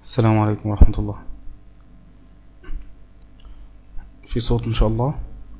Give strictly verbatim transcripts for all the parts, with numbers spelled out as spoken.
السلام عليكم ورحمة الله. في صوت إن شاء الله.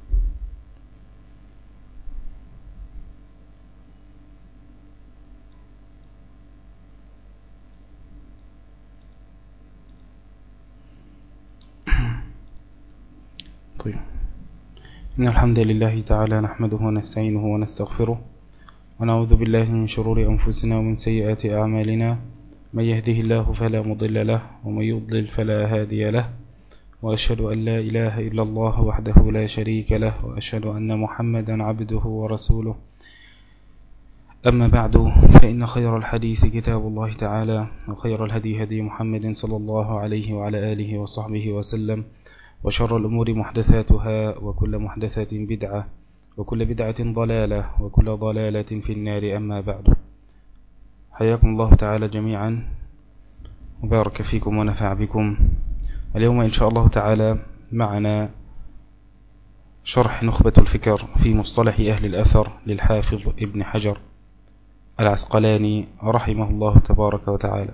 طيب، إن الحمد لله تعالى نحمده ونستعينه ونستغفره ونعوذ بالله من شرور أنفسنا ومن سيئات أعمالنا، من يهده الله فلا مضل له ومن يضلل فلا هادي له، وأشهد أن لا إله إلا الله وحده لا شريك له، وأشهد أن محمدا عبده ورسوله. أما بعد، فإن خير الحديث كتاب الله تعالى، وخير الهدي هدي محمد صلى الله عليه وعلى آله وصحبه وسلم، وشر الأمور محدثاتها، وكل محدثة بدعة، وكل بدعة ضلالة، وكل ضلالة في النار. أما بعد، حياكم الله تعالى جميعا وبارك فيكم ونفع بكم. اليوم إن شاء الله تعالى معنا شرح نخبة الفكر في مصطلح أهل الأثر للحافظ ابن حجر العسقلاني رحمه الله تبارك وتعالى.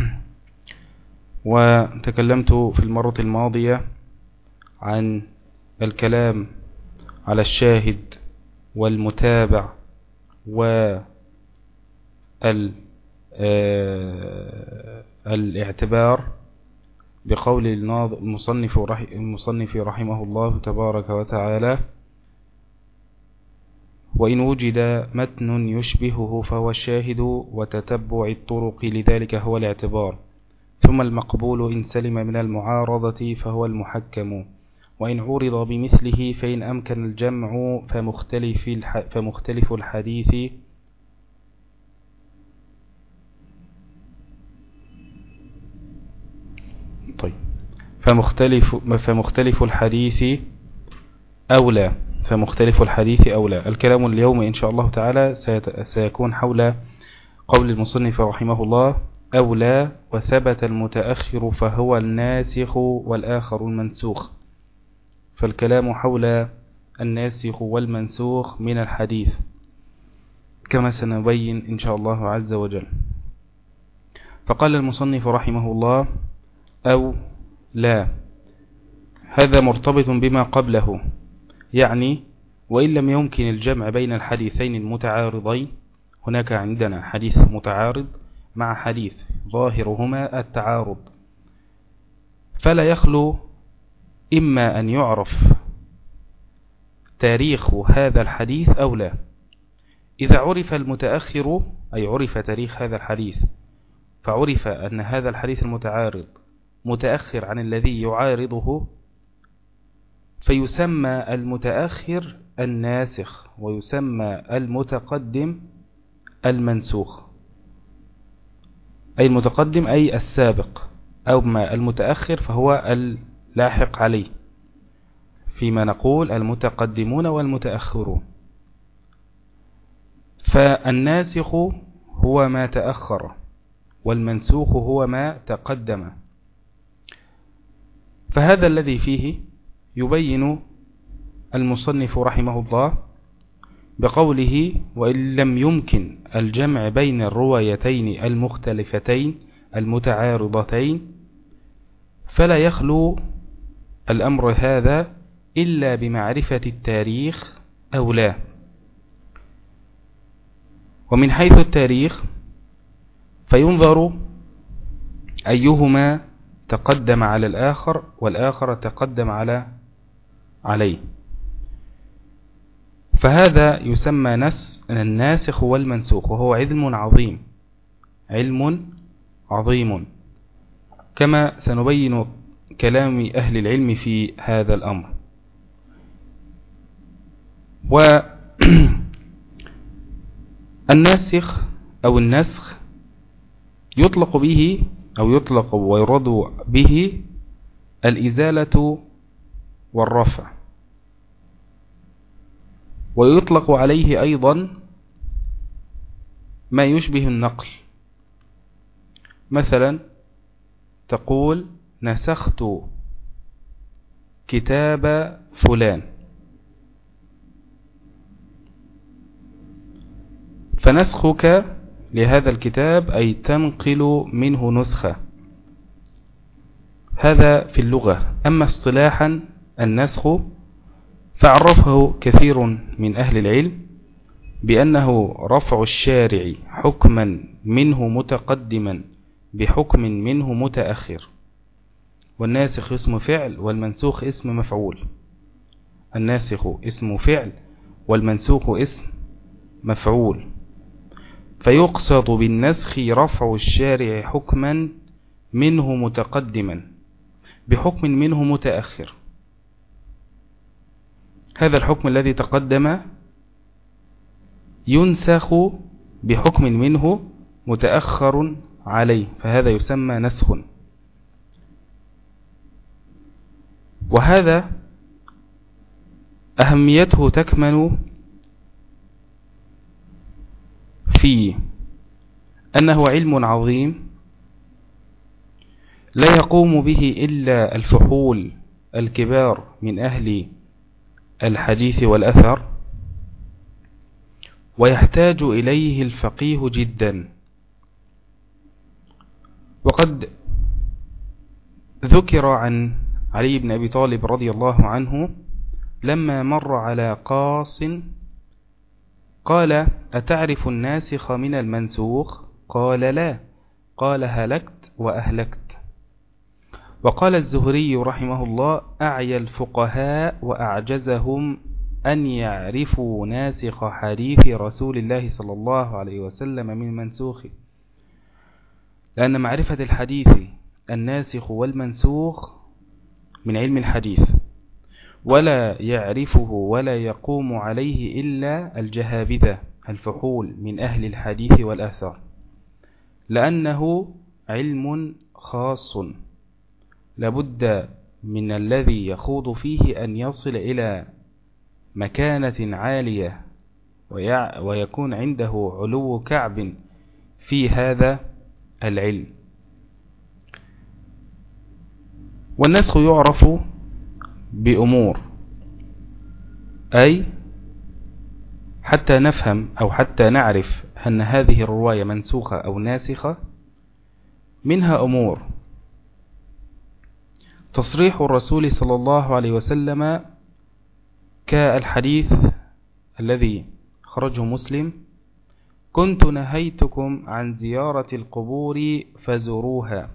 وتكلمت في المرة الماضية عن الكلام على الشاهد والمتابع والاعتبار بقول المصنف المصنف رحمه الله تبارك وتعالى: وإن وجد متن يشبهه فهو الشاهد، وتتبع الطرق لذلك هو الاعتبار، ثم المقبول إن سلم من المعارضة فهو المحكم، وإن عورض بمثله فإن أمكن الجمع فمختلف فمختلف الحديث طيب فمختلف فمختلف الحديث أولى فمختلف الحديث أولى. الكلام اليوم إن شاء الله تعالى سيكون حول قول المصنف رحمه الله: أولى وثبت المتأخر فهو الناسخ والآخر المنسوخ. فالكلام حول الناسخ والمنسوخ من الحديث كما سنبين إن شاء الله عز وجل. فقال المصنف رحمه الله: أو لا، هذا مرتبط بما قبله، يعني وإن لم يمكن الجمع بين الحديثين المتعارضين، هناك عندنا حديث متعارض مع حديث ظاهرهما التعارض، فلا يخلو إما أن يعرف تاريخ هذا الحديث أو لا. إذا عرف المتأخر، أي عرف تاريخ هذا الحديث، فعرف أن هذا الحديث المتعارض متأخر عن الذي يعارضه، فيسمى المتأخر الناسخ، ويسمى المتقدم المنسوخ. أي المتقدم أي السابق، أو ما المتأخر فهو اللاحق عليه، فيما نقول المتقدمون والمتأخرون. فالناسخ هو ما تأخر، والمنسوخ هو ما تقدم. فهذا الذي فيه يبين المصنف رحمه الله بقوله: وإن لم يمكن الجمع بين الروايتين المختلفتين المتعارضتين، فلا يخلو الأمر هذا إلا بمعرفة التاريخ أو لا. ومن حيث التاريخ فينظر أيهما تقدم على الآخر والآخر تقدم على عليه، فهذا يسمى نس الناسخ والمنسوخ، وهو علم عظيم علم عظيم كما سنبين كلام أهل العلم في هذا الأمر. والناسخ أو النسخ يطلق به أو يطلق ويراد به الإزالة والرفع، ويطلق عليه أيضا ما يشبه النقل. مثلا تقول: نسخت كتاب فلان، فنسخك لهذا الكتاب أي تنقل منه نسخة، هذا في اللغة. أما اصطلاحا النسخ فعرفه كثير من أهل العلم بأنه رفع الشارع حكما منه متقدما بحكم منه متأخر. والناسخ اسم فعل والمنسوخ اسم مفعول. الناسخ اسم فعل والمنسوخ اسم مفعول. فيقصد بالنسخ رفع الشارع حكما منه متقدما بحكم منه متأخر. هذا الحكم الذي تقدم ينسخ بحكم منه متأخر عليه، فهذا يسمى نسخ. وهذا أهميته تكمن في أنه علم عظيم لا يقوم به إلا الفحول الكبار من أهل الحديث والأثر، ويحتاج إليه الفقيه جدا. وقد ذكر عن علي بن أبي طالب رضي الله عنه لما مر على قاص قال: أتعرف الناسخ من المنسوخ؟ قال: لا. قال: هلكت وأهلكت. وقال الزهري رحمه الله: أعيا الفقهاء وأعجزهم أن يعرفوا ناسخ حديث رسول الله صلى الله عليه وسلم من منسوخه، لأن معرفة الحديث الناسخ والمنسوخ من علم الحديث، ولا يعرفه ولا يقوم عليه إلا الجهابذة الفحول من أهل الحديث والآثار، لأنه علم خاص لابد من الذي يخوض فيه أن يصل إلى مكانة عالية ويكون عنده علو كعب في هذا العلم. والنسخ يعرف بأمور، أي حتى نفهم أو حتى نعرف أن هذه الرواية منسوخة أو ناسخة، منها أمور: تصريح الرسول صلى الله عليه وسلم كالحديث الذي خرجه مسلم: كنت نهيتكم عن زيارة القبور فزوروها.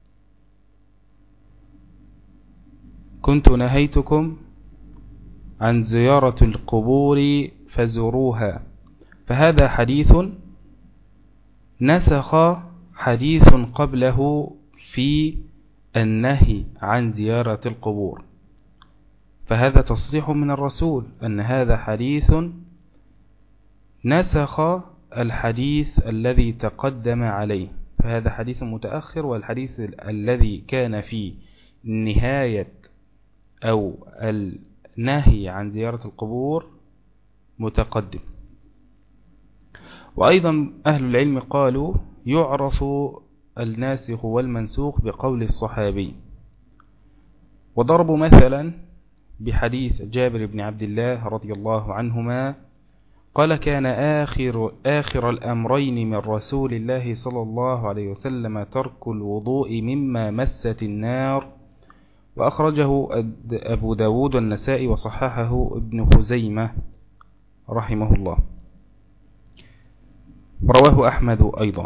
كنت نهيتكم عن زيارة القبور فزوروها. فهذا حديث نسخ حديث قبله في النهي عن زيارة القبور، فهذا تصريح من الرسول أن هذا حديث نسخ الحديث الذي تقدم عليه، فهذا حديث متأخر، والحديث الذي كان في نهاية أو النهي عن زيارة القبور متقدم. وأيضا أهل العلم قالوا يعرف الناسخ والمنسوخ بقول الصحابي، وضربوا مثلا بحديث جابر بن عبد الله رضي الله عنهما قال: كان آخر, آخر الأمرين من رسول الله صلى الله عليه وسلم ترك الوضوء مما مست النار. وأخرجه أبو داود والنسائي وصححه ابن خزيمة رحمه الله، ورواه أحمد أيضا.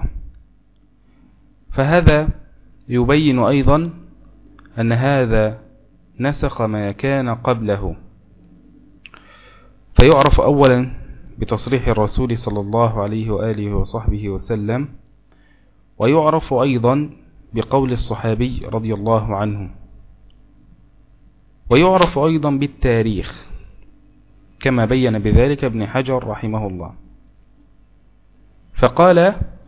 فهذا يبين أيضا أن هذا نسخ ما كان قبله، فيعرف أولا بتصريح الرسول صلى الله عليه وآله وصحبه وسلم، ويعرف أيضا بقول الصحابي رضي الله عنه، ويعرف أيضا بالتاريخ كما بين بذلك ابن حجر رحمه الله. فقال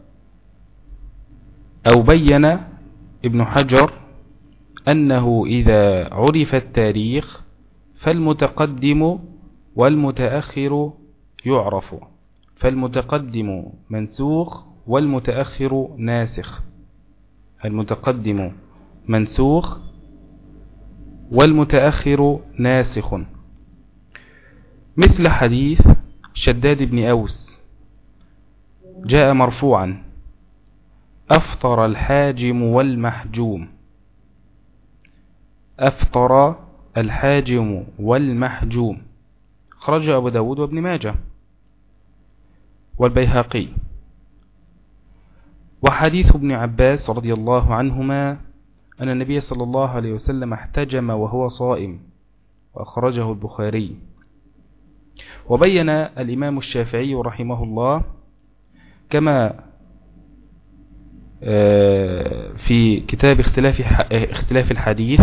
أو بين ابن حجر أنه إذا عرف التاريخ فالمتقدم والمتأخر يعرف، فالمتقدم منسوخ والمتأخر ناسخ. المتقدم منسوخ والمتأخر ناسخ، مثل حديث شداد بن أوس جاء مرفوعا: أفطر الحاجم والمحجوم. أفطر الحاجم والمحجوم. خرج أبو داود وابن ماجه والبيهقي. وحديث ابن عباس رضي الله عنهما أن النبي صلى الله عليه وسلم احتجم وهو صائم، وأخرجه البخاري. وبين الإمام الشافعي رحمه الله كما في كتاب اختلاف اختلاف الحديث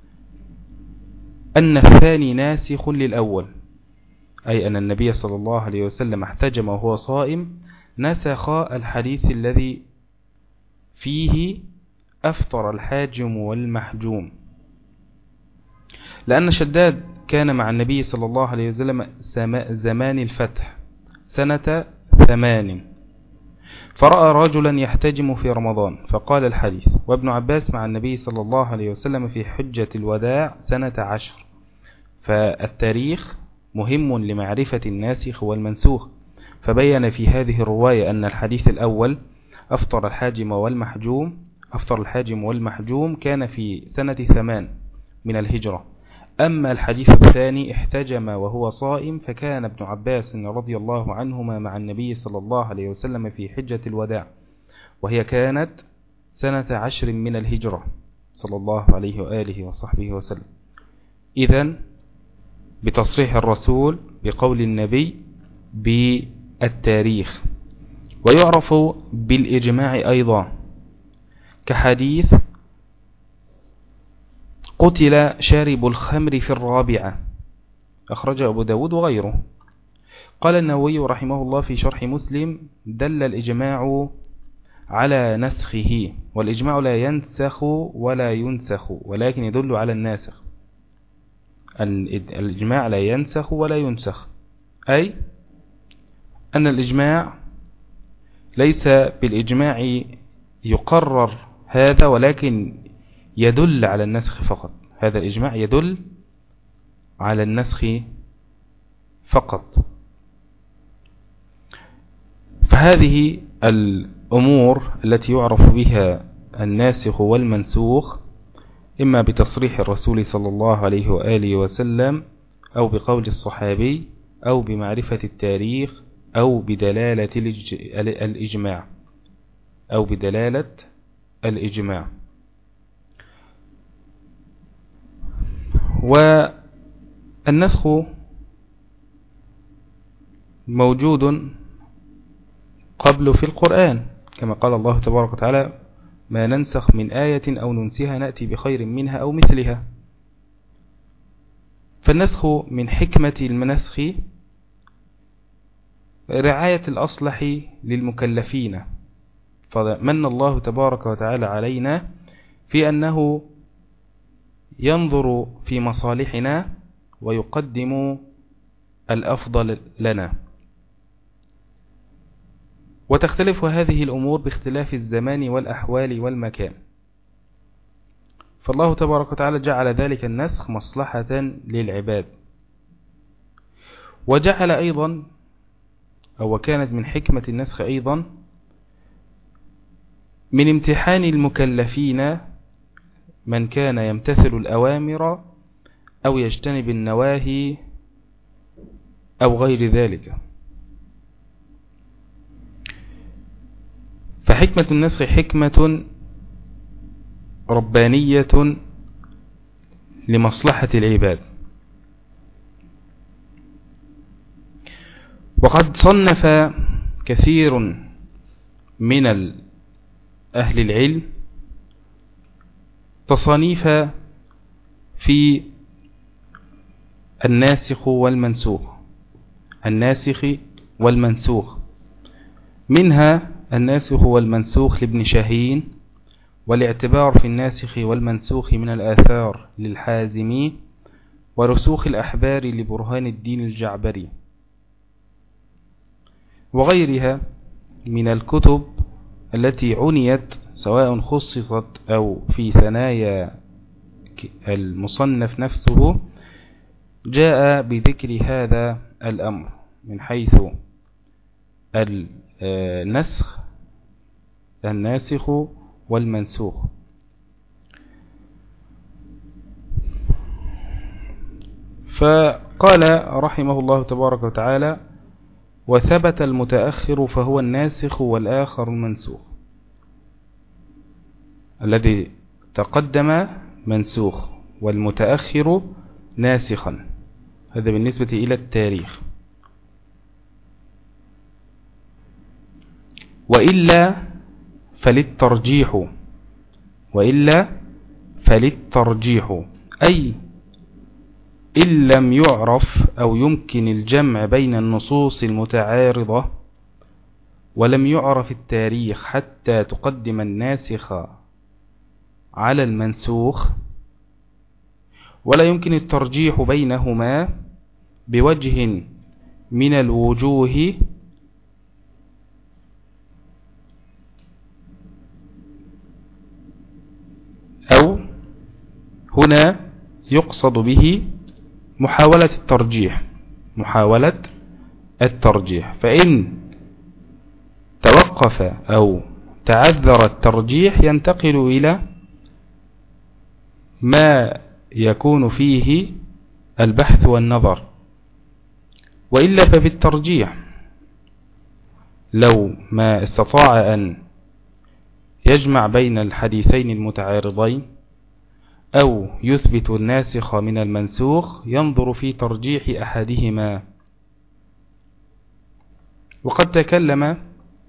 أن الثاني ناسخ للأول، أي أن النبي صلى الله عليه وسلم احتجم وهو صائم، نسخ الحديث الذي فيه أفطر الحاجم والمحجوم، لأن شداد كان مع النبي صلى الله عليه وسلم زمان الفتح سنة ثمان، فرأى رجلا يحتجم في رمضان فقال الحديث. وابن عباس مع النبي صلى الله عليه وسلم في حجة الوداع سنة عشر. فالتاريخ مهم لمعرفة الناسخ والمنسوخ، فبين في هذه الرواية أن الحديث الأول أفطر الحاجم والمحجوم أفطر الحاجم والمحجوم كان في سنة ثمان من الهجرة. أما الحديث الثاني احتجم وهو صائم فكان ابن عباس رضي الله عنهما مع النبي صلى الله عليه وسلم في حجة الوداع، وهي كانت سنة عشر من الهجرة صلى الله عليه وآله وصحبه وسلم. إذن بتصريح الرسول بقول النبي بالتاريخ. ويعرف بالإجماع أيضا كحديث قتل شارب الخمر في الرابعة، أخرجه أبو داود وغيره. قال النووي رحمه الله في شرح مسلم: دل الإجماع على نسخه، والإجماع لا ينسخ ولا ينسخ ولكن يدل على الناسخ. الإجماع لا ينسخ ولا ينسخ، أي أن الإجماع ليس بالإجماع يقرر هذا، ولكن يدل على النسخ فقط. هذا الإجماع يدل على النسخ فقط. فهذه الأمور التي يعرف بها الناسخ والمنسوخ إما بتصريح الرسول صلى الله عليه وآله وسلم، أو بقول الصحابي، أو بمعرفة التاريخ، أو بدلالة الإجماع أو بدلالة الإجماع. والنسخ موجود قبل في القرآن، كما قال الله تبارك وتعالى: ما ننسخ من آية أو ننسها نأتي بخير منها أو مثلها. فالنسخ من حكمة المنسخ رعاية الأصلح للمكلفين، فمن الله تبارك وتعالى علينا في أنه ينظر في مصالحنا ويقدم الأفضل لنا. وتختلف هذه الأمور باختلاف الزمان والأحوال والمكان، فالله تبارك وتعالى جعل ذلك النسخ مصلحة للعباد. وجعل أيضا أو وكانت من حكمة النسخ أيضا من امتحان المكلفين من كان يمتثل الأوامر أو يجتنب النواهي أو غير ذلك. فحكمة النسخ حكمة ربانية لمصلحة العباد. وقد صنف كثير من أهل العلم تصانيف في الناسخ والمنسوخ الناسخ والمنسوخ منها الناسخ والمنسوخ لابن شاهين، والاعتبار في الناسخ والمنسوخ من الآثار للحازمي، ورسوخ الأحبار لبرهان الدين الجعبري، وغيرها من الكتب التي عنيت سواء خصصت أو في ثنايا المصنف نفسه جاء بذكر هذا الأمر من حيث النسخ الناسخ والمنسوخ. فقال رحمه الله تبارك وتعالى: وثبت المتأخر فهو الناسخ والآخر المنسوخ. الذي تقدم منسوخ والمتأخر ناسخا، هذا بالنسبة إلى التاريخ. وإلا فللترجيح وإلا فللترجيح أي إن لم يعرف أو يمكن الجمع بين النصوص المتعارضة ولم يعرف التاريخ حتى تقدم الناسخ على المنسوخ، ولا يمكن الترجيح بينهما بوجه من الوجوه أو هنا يقصد به محاولة الترجيح محاولة الترجيح فإن توقف أو تعذر الترجيح ينتقل إلى ما يكون فيه البحث والنظر. وإلا فبالترجيح لو ما استطاع أن يجمع بين الحديثين المتعارضين أو يثبت الناسخ من المنسوخ ينظر في ترجيح أحدهما. وقد تكلم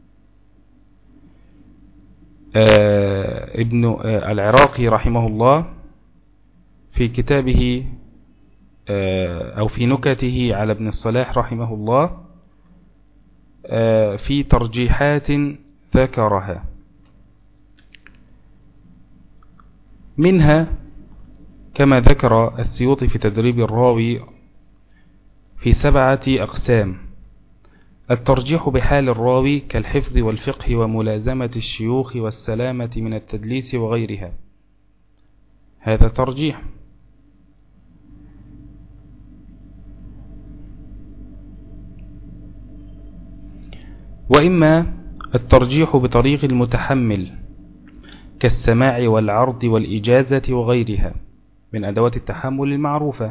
ابن العراقي رحمه الله في كتابه أو في نكته على ابن الصلاح رحمه الله في ترجيحات ذكرها، منها كما ذكر السيوطي في تدريب الراوي في سبعة أقسام: الترجيح بحال الراوي كالحفظ والفقه وملازمة الشيوخ والسلامة من التدليس وغيرها، هذا ترجيح. وإما الترجيح بطريق المتحمل كالسماع والعرض والإجازة وغيرها من أدوات التحمل المعروفة،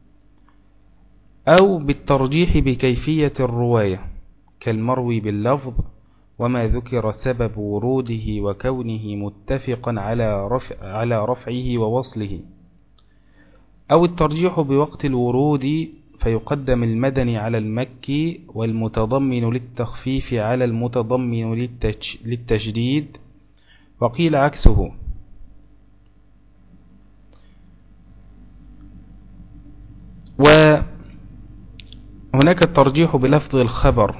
أو بالترجيح بكيفية الرواية كالمروي باللفظ وما ذكر سبب وروده وكونه متفقا على رفع على رفعه ووصله، أو الترجيح بوقت الورود فيقدم المدني على المكي والمتضمن للتخفيف على المتضمن للتشديد، وقيل عكسه. وهناك الترجيح بلفظ الخبر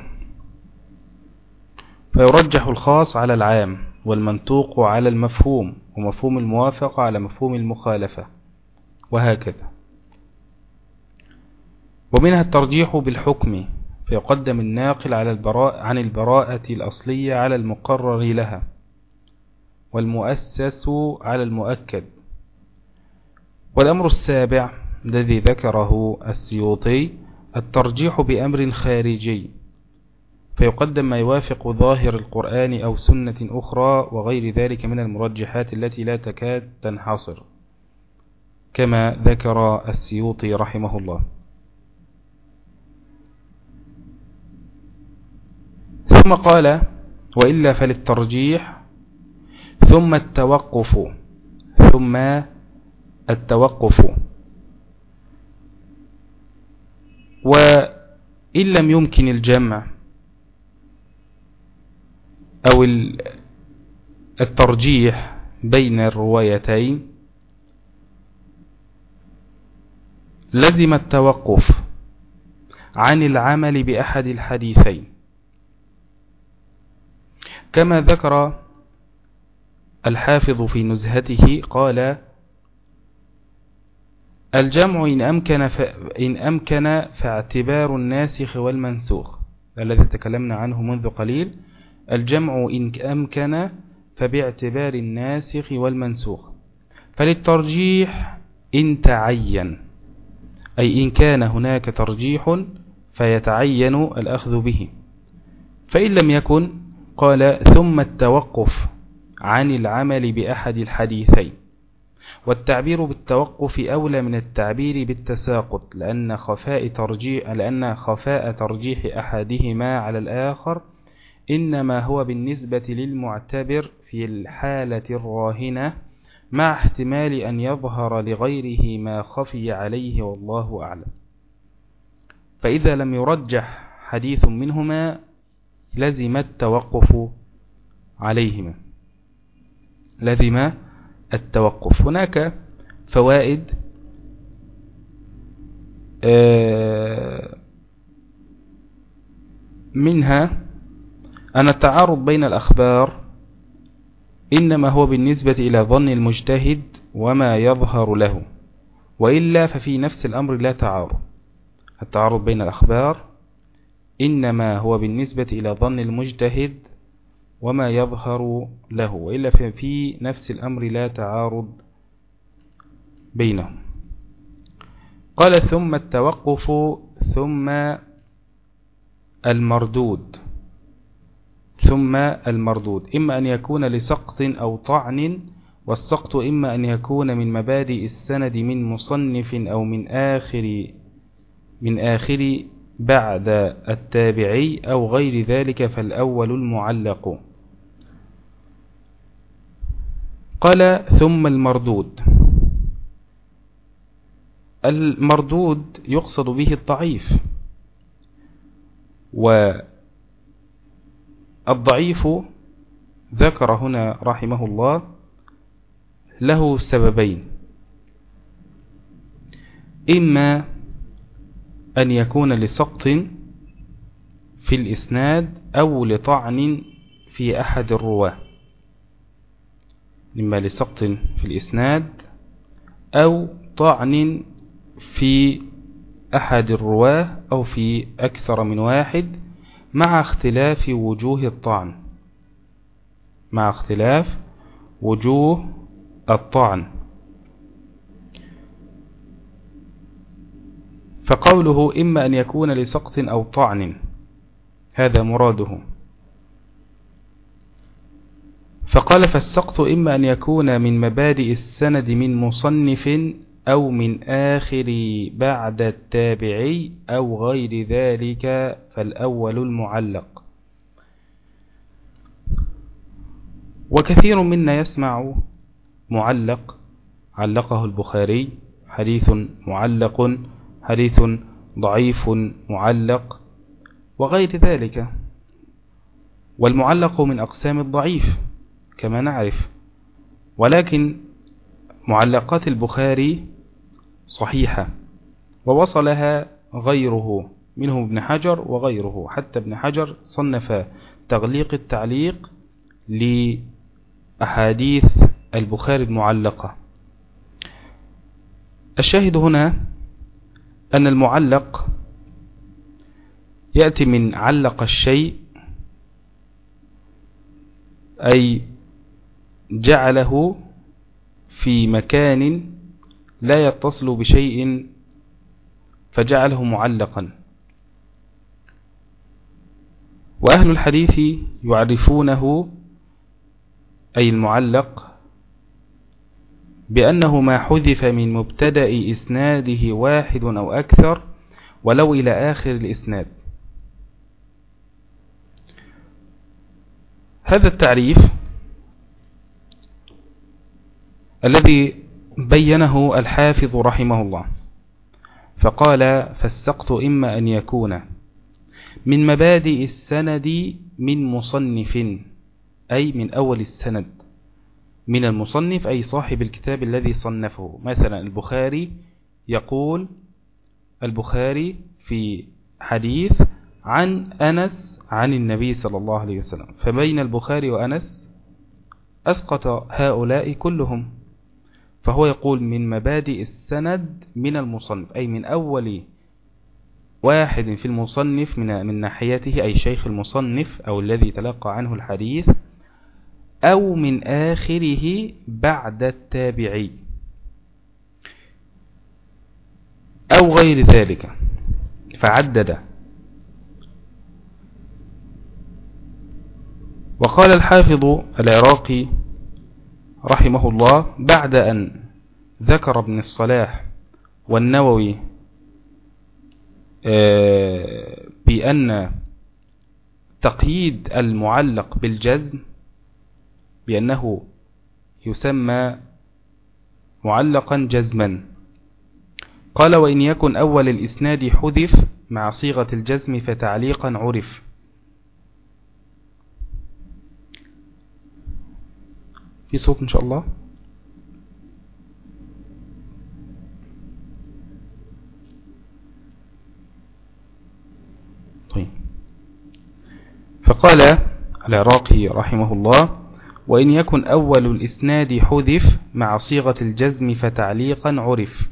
فيرجح الخاص على العام والمنطوق على المفهوم ومفهوم الموافقة على مفهوم المخالفة وهكذا. ومنها الترجيح بالحكم فيقدم الناقل على البراء عن البراءة الأصلية على المقرر لها والمؤسس على المؤكد. والأمر السابع الذي ذكره السيوطي الترجيح بأمر خارجي فيقدم ما يوافق ظاهر القرآن أو سنة أخرى وغير ذلك من المرجحات التي لا تكاد تنحصر، كما ذكر السيوطي رحمه الله. ثم قال: وإلا فللترجيح ثم التوقف ثم التوقف وإن لم يمكن الجمع أو الترجيح بين الروايتين لزم التوقف عن العمل بأحد الحديثين، كما ذكر الحافظ في نزهته قال: الجمع إن أمكن, إن أمكن فاعتبار الناسخ والمنسوخ الذي تكلمنا عنه منذ قليل. الجمع إن أمكن فباعتبار الناسخ والمنسوخ، فللترجيح إن تعين، أي إن كان هناك ترجيح فيتعين الأخذ به. فإن لم يكن قال: ثم التوقف عن العمل بأحد الحديثين، والتعبير بالتوقف أولى من التعبير بالتساقط، لأن خفاء ترجيح لأن خفاء ترجيح أحدهما على الآخر إنما هو بالنسبة للمعتبر في الحالة الراهنة، مع احتمال أن يظهر لغيره ما خفي عليه والله أعلم. فإذا لم يرجح حديث منهما لزم التوقف عليهما لزم التوقف. هناك فوائد منها أن التعارض بين الأخبار إنما هو بالنسبة إلى ظن المجتهد وما يظهر له، وإلا ففي نفس الأمر لا تعارض. التعارض بين الأخبار إنما هو بالنسبة إلى ظن المجتهد وما يظهر له، وإلا ففي نفس الأمر لا تعارض بينهم. قال ثم التوقف ثم المردود ثم المردود إما أن يكون لسقط أو طعن، والسقط إما أن يكون من مبادئ السند من مصنف أو من آخر من آخر بعد التابعي أو غير ذلك، فالأول المعلق. قال ثم المردود. المردود يقصد به الضعيف، والضعيف ذكر هنا رحمه الله له سببين: إما أن يكون لسقط في الإسناد أو لطعن في أحد الرواه، إما لسقط في الإسناد أو طعن في أحد الرواه أو في أكثر من واحد، مع اختلاف وجوه الطعن مع اختلاف وجوه الطعن فقوله إما أن يكون لسقط أو طعن هذا مراده. فقال فالسقط إما أن يكون من مبادئ السند من مصنف أو من آخر بعد التابعي أو غير ذلك، فالأول المعلق. وكثير منا يسمع معلق علقه البخاري، حديث معلق، حديث ضعيف معلق وغير ذلك. والمعلق من أقسام الضعيف كما نعرف، ولكن معلقات البخاري صحيحة ووصلها غيره منهم ابن حجر وغيره، حتى ابن حجر صنف تغليق التعليق لأحاديث البخاري المعلقة. الشاهد هنا أن المعلق يأتي من علق الشيء، أي جعله في مكان لا يتصل بشيء فجعله معلقا. وأهل الحديث يعرفونه أي المعلق بأنه ما حذف من مبتدأ إسناده واحد أو أكثر ولو إلى آخر الإسناد. هذا التعريف الذي بينه الحافظ رحمه الله، فقال فالسقط إما أن يكون من مبادئ السند من مصنف، أي من أول السند، من المصنف أي صاحب الكتاب الذي صنفه. مثلا البخاري يقول البخاري في حديث عن أنس عن النبي صلى الله عليه وسلم، فبين البخاري وأنس أسقط هؤلاء كلهم، فهو يقول من مبادئ السند من المصنف، أي من أول واحد في المصنف من من ناحيته، أي شيخ المصنف أو الذي تلقى عنه الحديث، أو من آخره بعد التابعي أو غير ذلك، فعدد. وقال الحافظ العراقي رحمه الله بعد أن ذكر ابن الصلاح والنووي بأن تقييد المعلق بالجزم بأنه يسمى معلقا جزما. قال: وإن يكن أول الإسناد حذف مع صيغة الجزم فتعليقا عرف. في صوت إن شاء الله؟ طيب. فقال العراقي رحمه الله: وإن يكن أول الإسناد حذف مع صيغة الجزم فتعليقا عرف.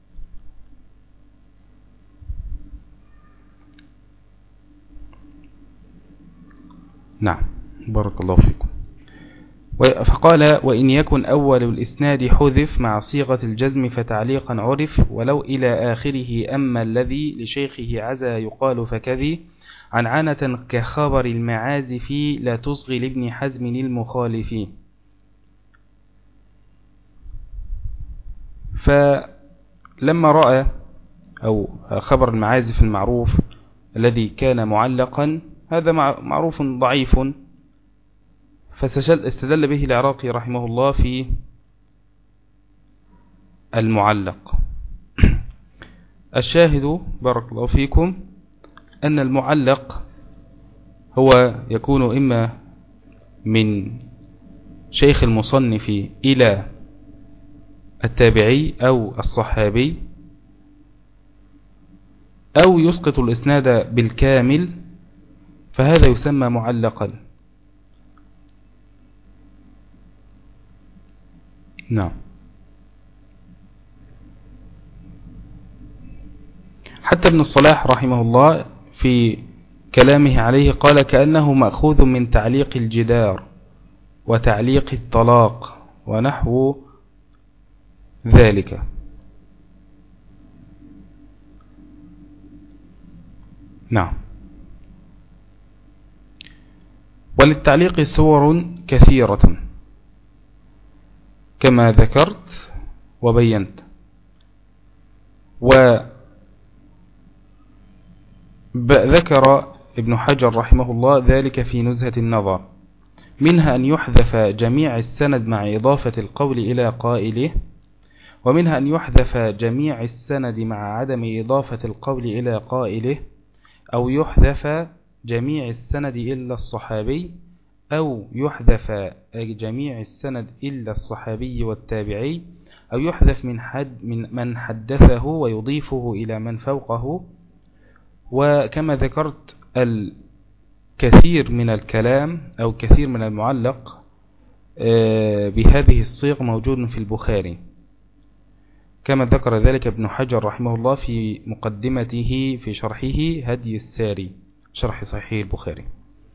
نعم، بارك الله فيكم. فقال: وإن يكن أول الإسناد حذف مع صيغة الجزم فتعليقا عرف، ولو إلى آخره أما الذي لشيخه عزا يقال فكذي، عن عنة كخبر المعازف لا تصغي لابن حزم المخالف. فلما رأى أو خبر المعازف المعروف الذي كان معلقا، هذا معروف ضعيف، فاستدل به العراقي رحمه الله في المعلق. الشاهد بارك الله فيكم أن المعلق هو يكون إما من شيخ المصنف إلى التابعي أو الصحابي، أو يسقط الإسناد بالكامل، فهذا يسمى معلقا. نعم. حتى ابن الصلاح رحمه الله في كلامه عليه قال: كأنه مأخوذ من تعليق الجدار وتعليق الطلاق ونحو ذلك. نعم. وللتعليق صور كثيرة كما ذكرت وبينت. وذكر ابن حجر رحمه الله ذلك في نزهة النظر، منها أن يحذف جميع السند مع إضافة القول إلى قائله، ومنها أن يحذف جميع السند مع عدم إضافة القول إلى قائله، أو يحذف جميع السند إلا الصحابي، أو يحذف جميع السند إلا الصحابي والتابعي، أو يحذف من حد من من حدثه ويضيفه إلى من فوقه. وكما ذكرت الكثير من الكلام أو كثير من المعلق بهذه الصيغ موجود في البخاري، كما ذكر ذلك ابن حجر رحمه الله في مقدمته في شرحه هدي الساري، شرح صحيح البخاري.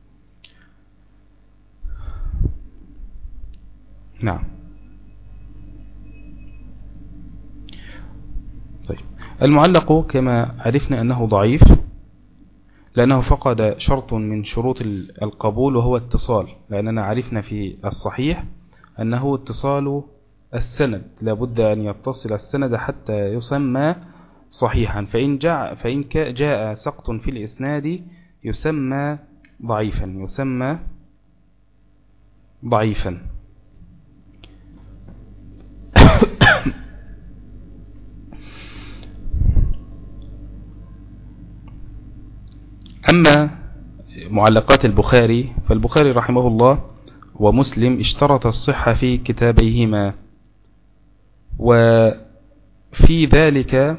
نعم. طيب، المعلق كما عرفنا أنه ضعيف لأنه فقد شرط من شروط القبول وهو اتصال، لأننا عرفنا في الصحيح أنه اتصال السند، لابد أن يتصل السند حتى يسمى صحيحا، فإن جاء, فإن جاء سقط في الإسناد يسمى ضعيفا يسمى ضعيفا أما معلقات البخاري فالبخاري رحمه الله ومسلم اشترط الصحة في كتابيهما، وفي ذلك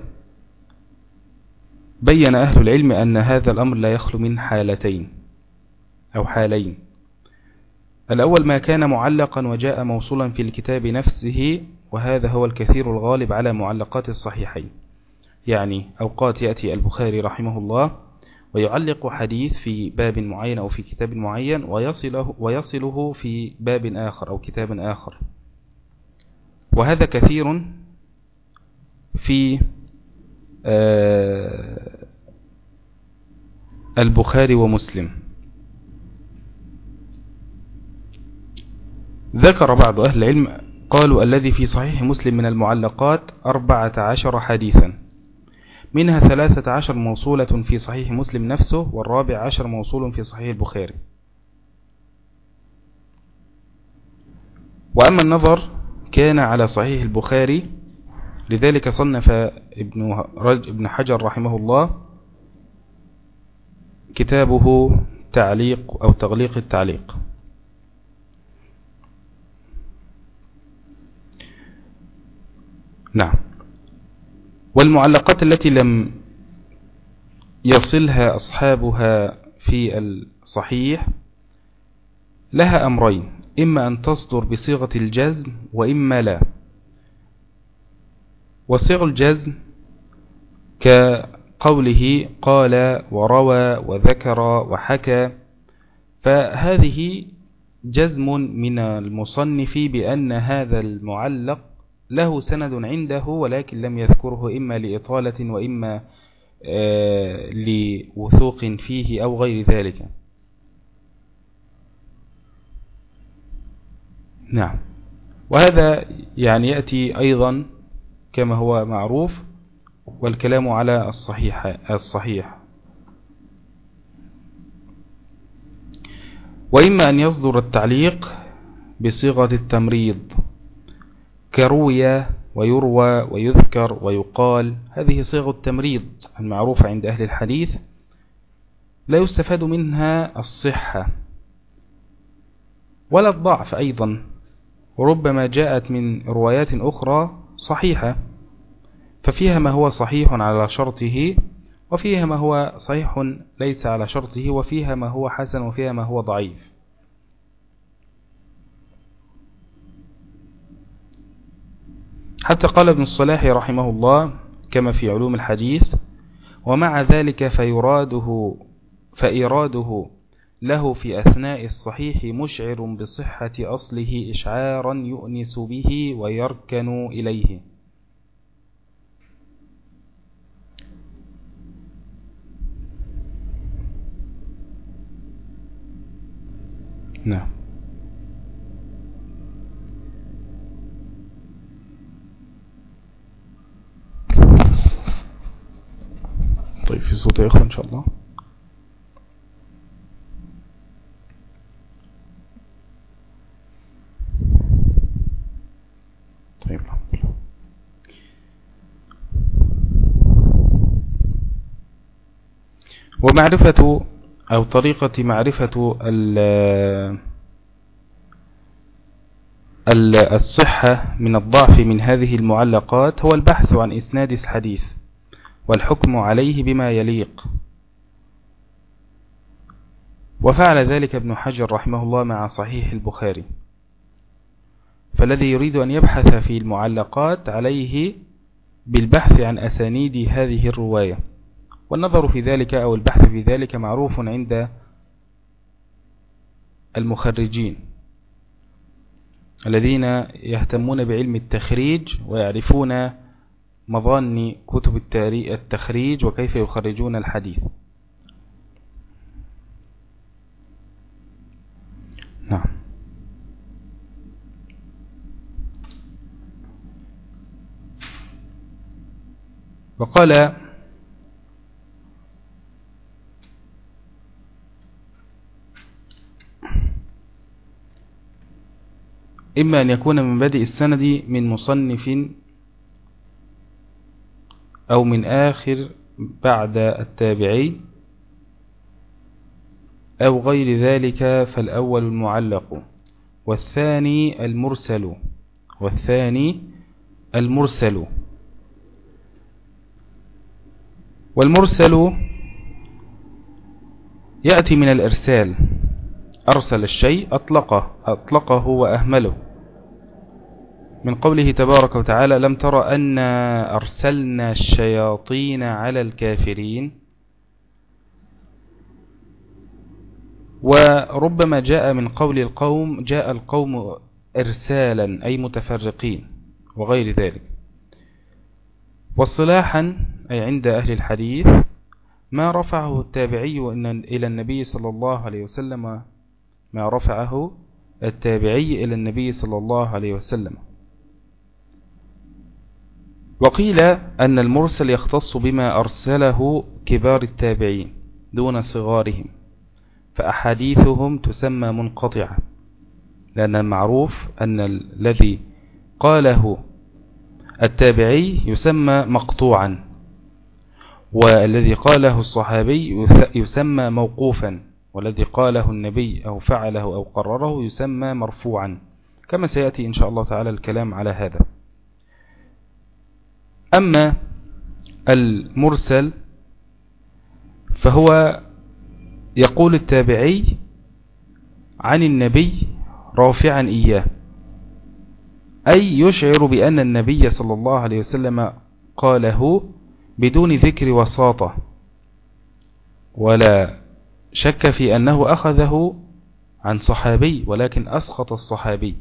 بين أهل العلم أن هذا الأمر لا يخلو من حالتين أو حالين. الأول ما كان معلقا وجاء موصولا في الكتاب نفسه، وهذا هو الكثير الغالب على معلقات الصحيحين، يعني أوقات يأتي البخاري رحمه الله ويعلق حديث في باب معين أو في كتاب معين ويصله, ويصله في باب آخر أو كتاب آخر، وهذا كثير في البخاري ومسلم. ذكر بعض أهل العلم قالوا الذي في صحيح مسلم من المعلقات أربعة عشر حديثا، منها ثلاثة عشر موصولة في صحيح مسلم نفسه، والرابع عشر موصول في صحيح البخاري. وأما النظر كان على صحيح البخاري، لذلك صنف ابن ابن حجر رحمه الله كتابه تعليق أو تغليق التعليق. نعم. والمعلقات التي لم يصلها أصحابها في الصحيح لها أمرين، إما أن تصدر بصيغة الجزم وإما لا. وصيغ الجزم كقوله قال وروى وذكر وحكى، فهذه جزم من المصنف بأن هذا المعلق له سند عنده، ولكن لم يذكره إما لإطالة وإما آه لوثوق فيه أو غير ذلك. نعم. وهذا يعني يأتي أيضا كما هو معروف، والكلام على الصحيح الصحيح. وإما أن يصدر التعليق بصيغة التمريض كروي ويروى ويذكر ويقال، هذه صيغة التمريض المعروفة عند أهل الحديث، لا يستفاد منها الصحة ولا الضعف أيضا، وربما جاءت من روايات أخرى صحيحة، ففيها ما هو صحيح على شرطه، وفيها ما هو صحيح ليس على شرطه، وفيها ما هو حسن، وفيها ما هو ضعيف. حتى قال ابن الصلاح رحمه الله كما في علوم الحديث: ومع ذلك فيراده فإراده له في أثناء الصحيح مشعر بصحة أصله إشعارا يؤنس به ويركن إليه. نعم. طيب، في صوت يا إخوة إن شاء الله. طيب. ومعرفة أو طريقة معرفة الصحة من الضعف من هذه المعلقات هو البحث عن إسناد الحديث والحكم عليه بما يليق. وفعل ذلك ابن حجر رحمه الله مع صحيح البخاري. فالذي يريد أن يبحث في المعلقات عليه بالبحث عن أسانيد هذه الرواية، والنظر في ذلك أو البحث في ذلك معروف عند المخرجين الذين يهتمون بعلم التخريج ويعرفون مظان كتب التخريج وكيف يخرجون الحديث. نعم. وقال: إما أن يكون من بدء السند من مصنف أو من آخر بعد التابعي أو غير ذلك، فالأول المعلق والثاني المرسل والثاني المرسل والمرسل يأتي من الإرسال، أرسل الشيء أطلقه أطلقه وأهمله، من قوله تبارك وتعالى: لم تر أن أرسلنا الشياطين على الكافرين. وربما جاء من قول القوم جاء القوم إرسالا أي متفرقين وغير ذلك. واصطلاحا أي عند أهل الحديث ما رفعه التابعي إلى النبي صلى الله عليه وسلم ما رفعه التابعي إلى النبي صلى الله عليه وسلم وقيل أن المرسل يختص بما أرسله كبار التابعين دون صغارهم، فأحاديثهم تسمى منقطعة، لأن المعروف أن الذي قاله التابعي يسمى مقطوعا، والذي قاله الصحابي يسمى موقوفا، والذي قاله النبي أو فعله أو قرره يسمى مرفوعا، كما سيأتي إن شاء الله تعالى الكلام على هذا. أما المرسل فهو يقول التابعي عن النبي رافعا إياه، أي يشعر بأن النبي صلى الله عليه وسلم قاله بدون ذكر وساطة، ولا شك في أنه أخذه عن صحابي ولكن أسقط الصحابي،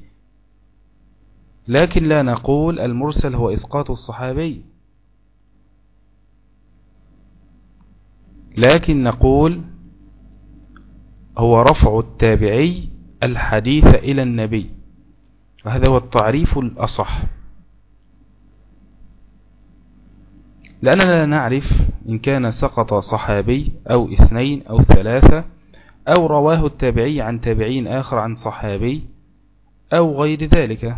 لكن لا نقول المرسل هو إسقاط الصحابي، لكن نقول هو رفع التابعي الحديث إلى النبي، وهذا هو التعريف الأصح، لأننا لا نعرف إن كان سقط صحابي أو اثنين أو ثلاثة، أو رواه التابعي عن تابعين آخر عن صحابي أو غير ذلك.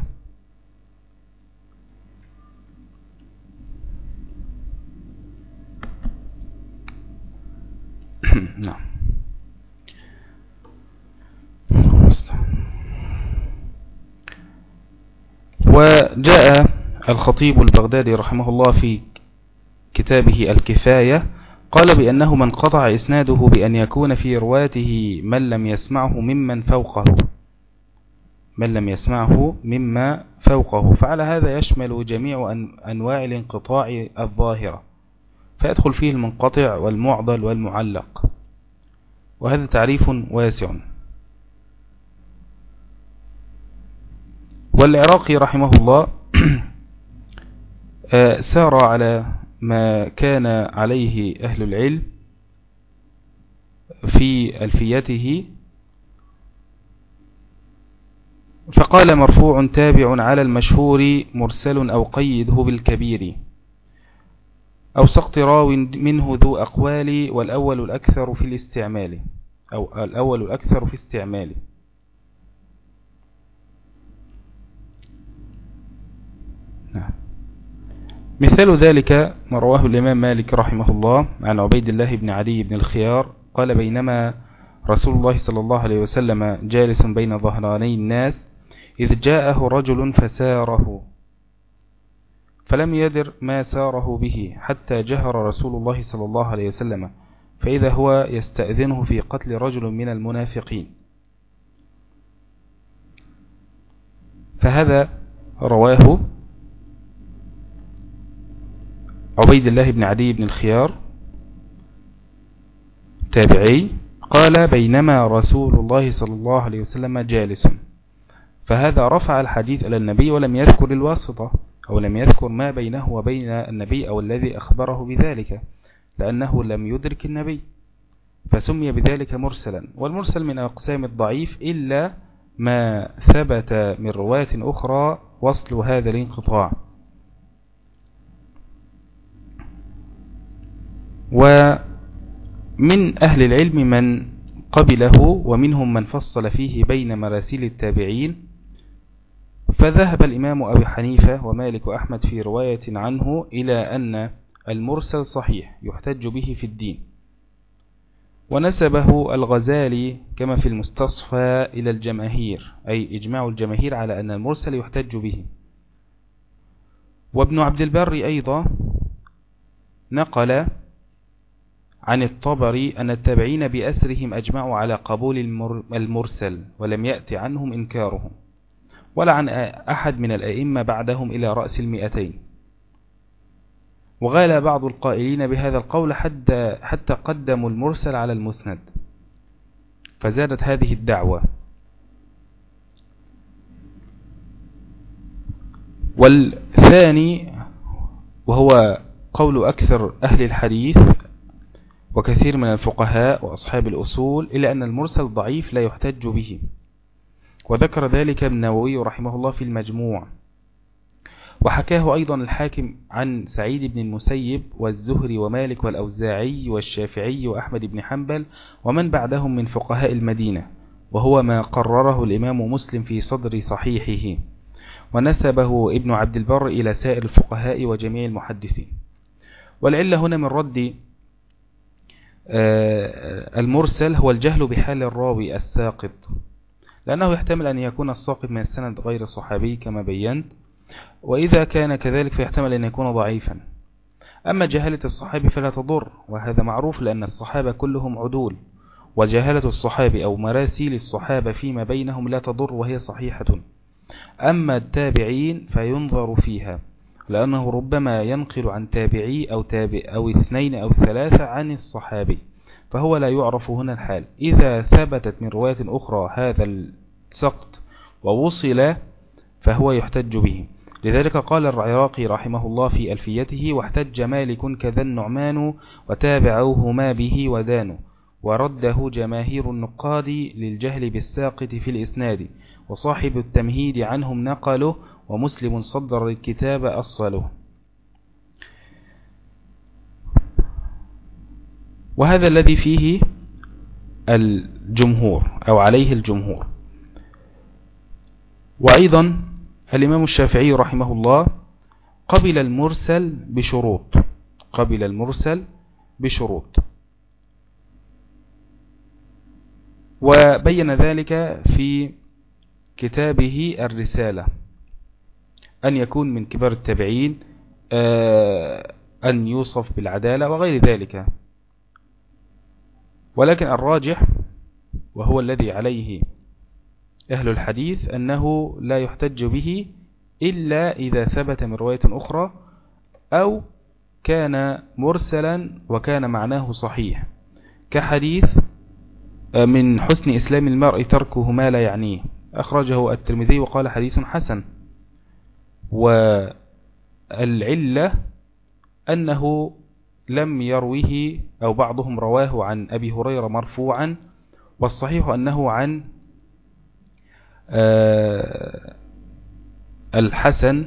نعم. وجاء الخطيب البغدادي رحمه الله في كتابه الكفاية قال بأنه من قطع إسناده بأن يكون في رواته من لم يسمعه ممن فوقه من لم يسمعه مما فوقه، فعلى هذا يشمل جميع أنواع الانقطاع الظاهرة، فيدخل فيه المنقطع والمعضل والمعلق، وهذا تعريف واسع. والعراقي رحمه الله سار على ما كان عليه أهل العلم في ألفيته، فقال مرفوع تابع على المشهور مرسل أو قيده بالكبير أو سقط راو منه ذو أقوال، والأول الأكثر في الاستعمال أو الأول الأكثر في استعماله. نعم. مثال ذلك ما رواه الإمام مالك رحمه الله عن عبيد الله بن عدي بن الخيار قال بينما رسول الله صلى الله عليه وسلم جالس بين ظهراني الناس إذ جاءه رجل فساره فلم يدر ما ساره به حتى جهر رسول الله صلى الله عليه وسلم فإذا هو يستأذنه في قتل رجل من المنافقين. فهذا رواه عبيد الله بن عدي بن الخيار تابعي قال بينما رسول الله صلى الله عليه وسلم جالس، فهذا رفع الحديث إلى النبي ولم يذكر الواسطة أو لم يذكر ما بينه وبين النبي أو الذي أخبره بذلك، لأنه لم يدرك النبي فسمي بذلك مرسلا. والمرسل من أقسام الضعيف إلا ما ثبت من رواية أخرى وصل هذا الانقطاع. ومن أهل العلم من قبله ومنهم من فصل فيه بين مراسيل التابعين، فذهب الإمام أبي حنيفة ومالك وأحمد في رواية عنه إلى أن المرسل صحيح يحتج به في الدين، ونسبه الغزالي كما في المستصفى إلى الجماهير، أي إجماع الجماهير على أن المرسل يحتج به. وابن عبد البر أيضا نقل عن الطبري أن التابعين بأسرهم أجمعوا على قبول المرسل ولم يأتي عنهم إنكارهم، ولا عن أحد من الأئمة بعدهم إلى رأس المئتين. وغال بعض القائلين بهذا القول حتى, حتى قدموا المرسل على المسند، فزادت هذه الدعوة. والثاني وهو قول أكثر أهل الحديث وكثير من الفقهاء وأصحاب الأصول إلى أن المرسل ضعيف لا يحتج به، وذكر ذلك ابن النووي رحمه الله في المجموع. وحكاه أيضا الحاكم عن سعيد بن المسيب والزهري ومالك والأوزاعي والشافعي وأحمد بن حنبل ومن بعدهم من فقهاء المدينة، وهو ما قرره الإمام مسلم في صدر صحيحه، ونسبه ابن عبد البر إلى سائر الفقهاء وجميع المحدثين. والعلة هنا من رد المرسل هو الجهل بحال الراوي الساقط، لأنه يحتمل أن يكون الساقط من السند غير الصحابي كما بينت، وإذا كان كذلك فيحتمل أن يكون ضعيفا. أما جهالة الصحابي فلا تضر، وهذا معروف لأن الصحابة كلهم عدول، وجهالة الصحابي أو مراسيل الصحابة فيما بينهم لا تضر وهي صحيحة. أما التابعين فينظر فيها، لأنه ربما ينقل عن تابعي أو, تابع أو اثنين أو ثلاثة عن الصحابي، فهو لا يعرف هنا الحال. إذا ثبتت من رواية أخرى هذا السقط ووصل فهو يحتج به. لذلك قال العراقي رحمه الله في ألفيته: واحتج مالك كذا النعمان وتابعوهما به ودانوا، ورده جماهير النقاد للجهل بالساقط في الإسناد، وصاحب التمهيد عنهم نقله، ومسلم صدر الكتاب أصله. وهذا الذي فيه الجمهور أو عليه الجمهور. وأيضا الإمام الشافعي رحمه الله قبل المرسل بشروط قبل المرسل بشروط وبين ذلك في كتابه الرسالة، أن يكون من كبار التابعين، أن يوصف بالعدالة وغير ذلك. ولكن الراجح وهو الذي عليه أهل الحديث أنه لا يحتج به إلا إذا ثبت من رواية أخرى أو كان مرسلا وكان معناه صحيح، كحديث من حسن إسلام المرء تركه ما لا يعنيه، أخرجه الترمذي وقال حديث حسن. والعلة أنه لم يروه أو بعضهم رواه عن أبي هريرة مرفوعا، والصحيح أنه عن الحسن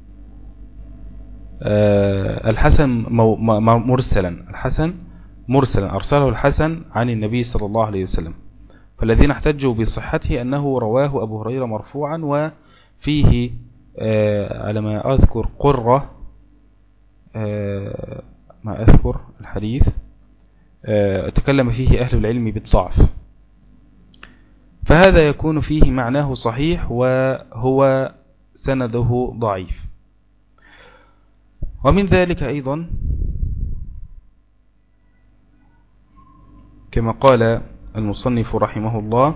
الحسن مرسلا الحسن مرسلا أرسله الحسن عن النبي صلى الله عليه وسلم. فالذين احتجوا بصحته أنه رواه أبو هريرة مرفوعا، وفيه على ما أذكر قرة ما أذكر الحديث تكلم فيه أهل العلم بالضعف، فهذا يكون فيه معناه صحيح وهو سنده ضعيف. ومن ذلك أيضا كما قال المصنف رحمه الله: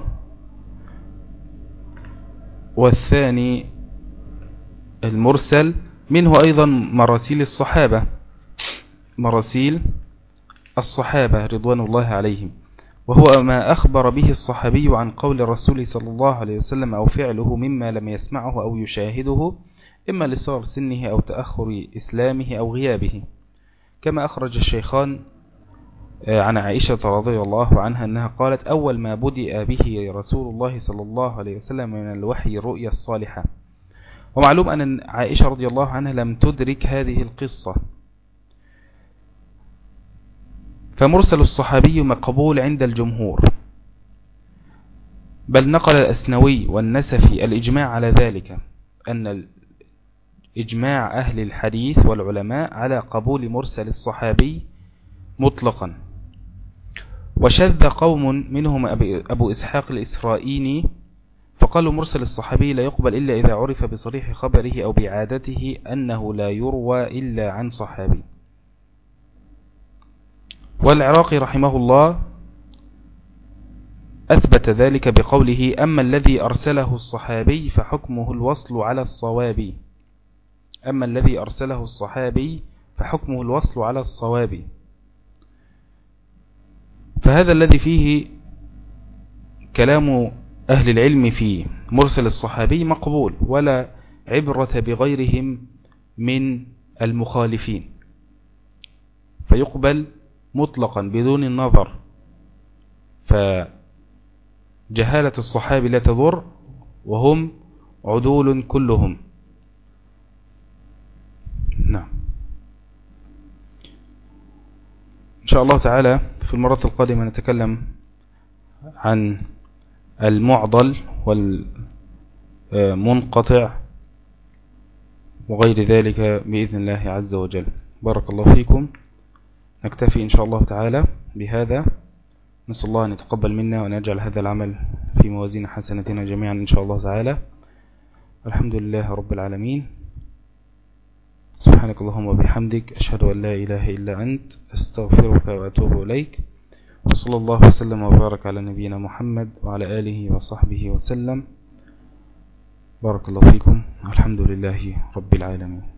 والثاني المرسل منه أيضا مراسيل الصحابة مراسيل الصحابة رضوان الله عليهم، وهو ما أخبر به الصحابي عن قول الرسول صلى الله عليه وسلم أو فعله مما لم يسمعه أو يشاهده، إما لصغر سنه أو تأخر إسلامه أو غيابه، كما أخرج الشيخان عن عائشة رضي الله عنها أنها قالت: أول ما بدأ به رسول الله صلى الله عليه وسلم من الوحي الرؤيا الصالحة. ومعلوم أن عائشة رضي الله عنها لم تدرك هذه القصة، فمرسل الصحابي مقبول عند الجمهور، بل نقل الأسنوي والنسفي الإجماع على ذلك، أن إجماع أهل الحديث والعلماء على قبول مرسل الصحابي مطلقا. وشذ قوم منهم أبو إسحاق الإسرائيني فقالوا مرسل الصحابي لا يقبل إلا إذا عرف بصريح خبره أو بعادته أنه لا يروى إلا عن صحابي. والعراقي رحمه الله أثبت ذلك بقوله: أما الذي أرسله الصحابي فحكمه الوصل على الصواب أما الذي أرسله الصحابي فحكمه الوصل على الصواب. فهذا الذي فيه كلام أهل العلم في مرسل الصحابي مقبول، ولا عبرة بغيرهم من المخالفين، فيقبل مطلقا بدون النظر. فجهالة الصحابي لا تضر، وهم عدول كلهم. شاء الله تعالى في المرة القادمة نتكلم عن المعضل والمنقطع وغير ذلك بإذن الله عز وجل. بارك الله فيكم. نكتفي إن شاء الله تعالى بهذا. نسأل الله أن يتقبل منا وأن يجعل هذا العمل في موازين حسنتنا جميعا إن شاء الله تعالى. الحمد لله رب العالمين. سبحانك اللهم وبحمدك، أشهد أن لا إله إلا أنت، أستغفرك وأتوب إليك. وصلى الله وسلم وبارك على نبينا محمد وعلى آله وصحبه وسلم. بارك الله فيكم. الحمد لله رب العالمين.